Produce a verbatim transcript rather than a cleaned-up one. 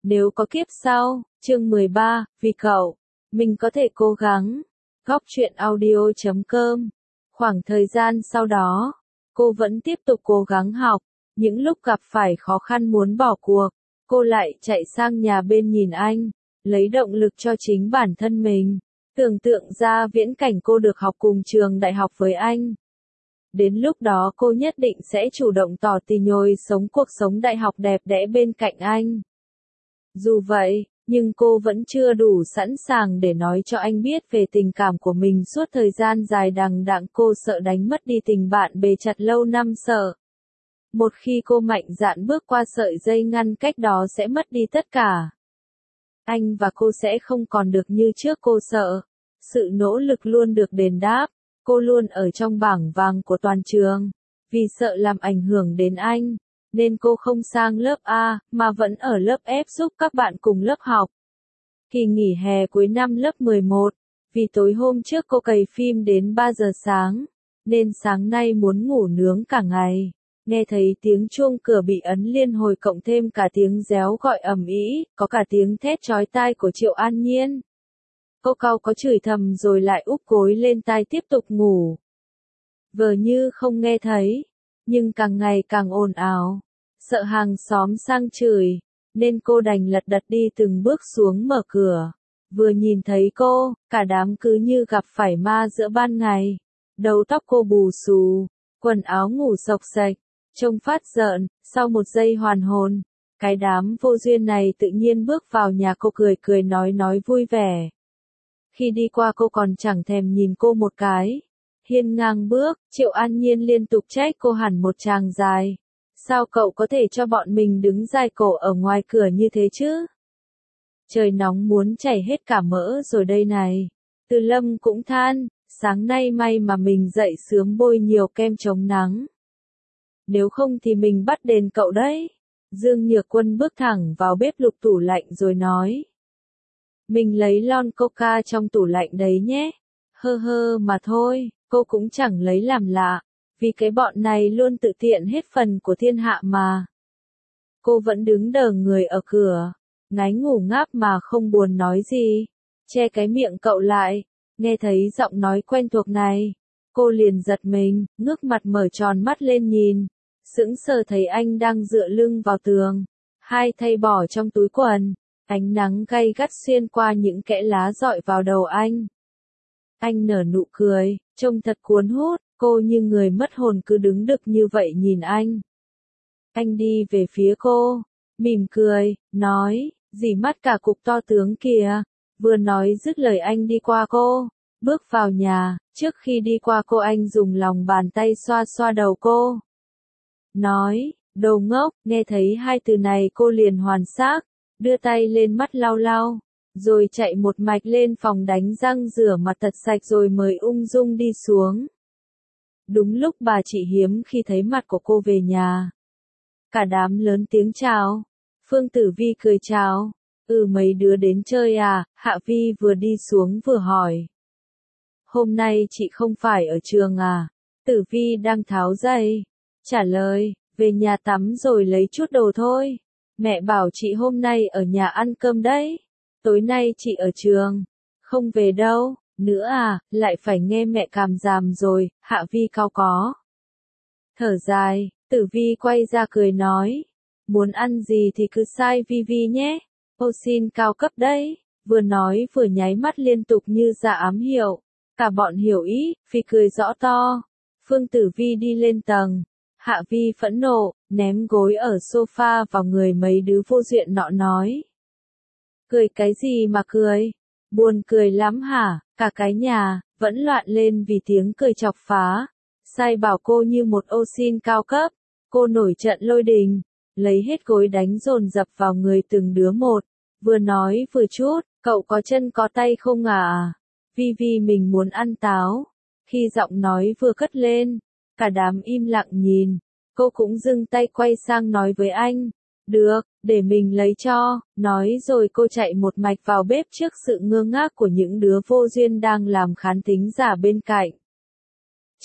Nếu có kiếp sau, chương mười ba, vì cậu, mình có thể cố gắng. Góc truyện audio chấm com. Khoảng thời gian sau đó, cô vẫn tiếp tục cố gắng học. Những lúc gặp phải khó khăn muốn bỏ cuộc, cô lại chạy sang nhà bên nhìn anh, lấy động lực cho chính bản thân mình. Tưởng tượng ra viễn cảnh cô được học cùng trường đại học với anh. Đến lúc đó cô nhất định sẽ chủ động tỏ tình nhồi sống cuộc sống đại học đẹp đẽ bên cạnh anh. Dù vậy, nhưng cô vẫn chưa đủ sẵn sàng để nói cho anh biết về tình cảm của mình suốt thời gian dài đằng đẵng. Cô sợ đánh mất đi tình bạn bề chặt lâu năm, sợ. Một khi cô mạnh dạn bước qua sợi dây ngăn cách đó sẽ mất đi tất cả. Anh và cô sẽ không còn được như trước. Cô sợ. Sự nỗ lực luôn được đền đáp. Cô luôn ở trong bảng vàng của toàn trường. Vì sợ làm ảnh hưởng đến anh, nên cô không sang lớp A, mà vẫn ở lớp F giúp các bạn cùng lớp học. Kỳ nghỉ hè cuối năm lớp mười một, vì tối hôm trước cô cày phim đến ba giờ sáng, nên sáng nay muốn ngủ nướng cả ngày. Nghe thấy tiếng chuông cửa bị ấn liên hồi cộng thêm cả tiếng réo gọi ầm ĩ, có cả tiếng thét chói tai của Triệu An Nhiên. Cô cau có chửi thầm rồi lại úp gối lên tai tiếp tục ngủ. Vờ như không nghe thấy, nhưng càng ngày càng ồn ào. Sợ hàng xóm sang chửi, nên cô đành lật đật đi từng bước xuống mở cửa. Vừa nhìn thấy cô, cả đám cứ như gặp phải ma giữa ban ngày. Đầu tóc cô bù xù, quần áo ngủ xộc xệch, trông phát rợn. Sau một giây hoàn hồn, cái đám vô duyên này tự nhiên bước vào nhà cô, cười cười nói nói vui vẻ. Khi đi qua cô còn chẳng thèm nhìn cô một cái. Hiên ngang bước, Triệu An Nhiên liên tục trách cô hẳn một tràng dài. Sao cậu có thể cho bọn mình đứng dài cổ ở ngoài cửa như thế chứ? Trời nóng muốn chảy hết cả mỡ rồi đây này. Từ Lâm cũng than, sáng nay may mà mình dậy sớm bôi nhiều kem chống nắng. Nếu không thì mình bắt đền cậu đấy. Dương Nhược Quân bước thẳng vào bếp lục tủ lạnh rồi nói. Mình lấy lon coca trong tủ lạnh đấy nhé. Hơ hơ mà thôi, cô cũng chẳng lấy làm lạ. Vì cái bọn này luôn tự tiện hết phần của thiên hạ mà. Cô vẫn đứng đờ người ở cửa, ngáy ngủ ngáp mà không buồn nói gì. Che cái miệng cậu lại, nghe thấy giọng nói quen thuộc này. Cô liền giật mình, ngước mặt mở tròn mắt lên nhìn. Sững sờ thấy anh đang dựa lưng vào tường. Hai tay bỏ trong túi quần. Ánh nắng gay gắt xuyên qua những kẽ lá dọi vào đầu anh. Anh nở nụ cười, trông thật cuốn hút. Cô như người mất hồn cứ đứng đực như vậy nhìn anh. Anh đi về phía cô, mỉm cười, nói, dì mắt cả cục to tướng kìa. Vừa nói dứt lời anh đi qua cô, bước vào nhà. Trước khi đi qua cô anh dùng lòng bàn tay xoa xoa đầu cô. Nói, đồ ngốc. Nghe thấy hai từ này cô liền hoàn xác, đưa tay lên mắt lau lau, rồi chạy một mạch lên phòng đánh răng rửa mặt thật sạch rồi mới ung dung đi xuống. Đúng lúc bà chị hiếm khi thấy mặt của cô về nhà. Cả đám lớn tiếng chào. Phương Tử Vi cười chào. Ừ, mấy đứa đến chơi à? Hạ Vi vừa đi xuống vừa hỏi. Hôm nay chị không phải ở trường à? Tử Vi đang tháo giày. Trả lời, về nhà tắm rồi lấy chút đồ thôi. Mẹ bảo chị hôm nay ở nhà ăn cơm đấy. Tối nay chị ở trường. Không về đâu. Nữa à, lại phải nghe mẹ càm ràm rồi. Hạ Vi cau có. Thở dài, Tử Vi quay ra cười nói. Muốn ăn gì thì cứ sai Vi Vi nhé. Ô xin cao cấp đấy. Vừa nói vừa nháy mắt liên tục như ra ám hiệu. Cả bọn hiểu ý, Phi cười rõ to. Phương Tử Vi đi lên tầng. Hạ Vi phẫn nộ, ném gối ở sofa vào người mấy đứa vô duyên nọ nói. Cười cái gì mà cười? Buồn cười lắm hả? Cả cái nhà, vẫn loạn lên vì tiếng cười chọc phá. Sai bảo cô như một ô xin cao cấp. Cô nổi trận lôi đình, lấy hết gối đánh dồn dập vào người từng đứa một. Vừa nói vừa chút, cậu có chân có tay không à? Vi Vi mình muốn ăn táo. Khi giọng nói vừa cất lên, cả đám im lặng nhìn. Cô cũng dừng tay quay sang nói với anh. Được, để mình lấy cho. Nói rồi cô chạy một mạch vào bếp trước sự ngơ ngác của những đứa vô duyên đang làm khán thính giả bên cạnh.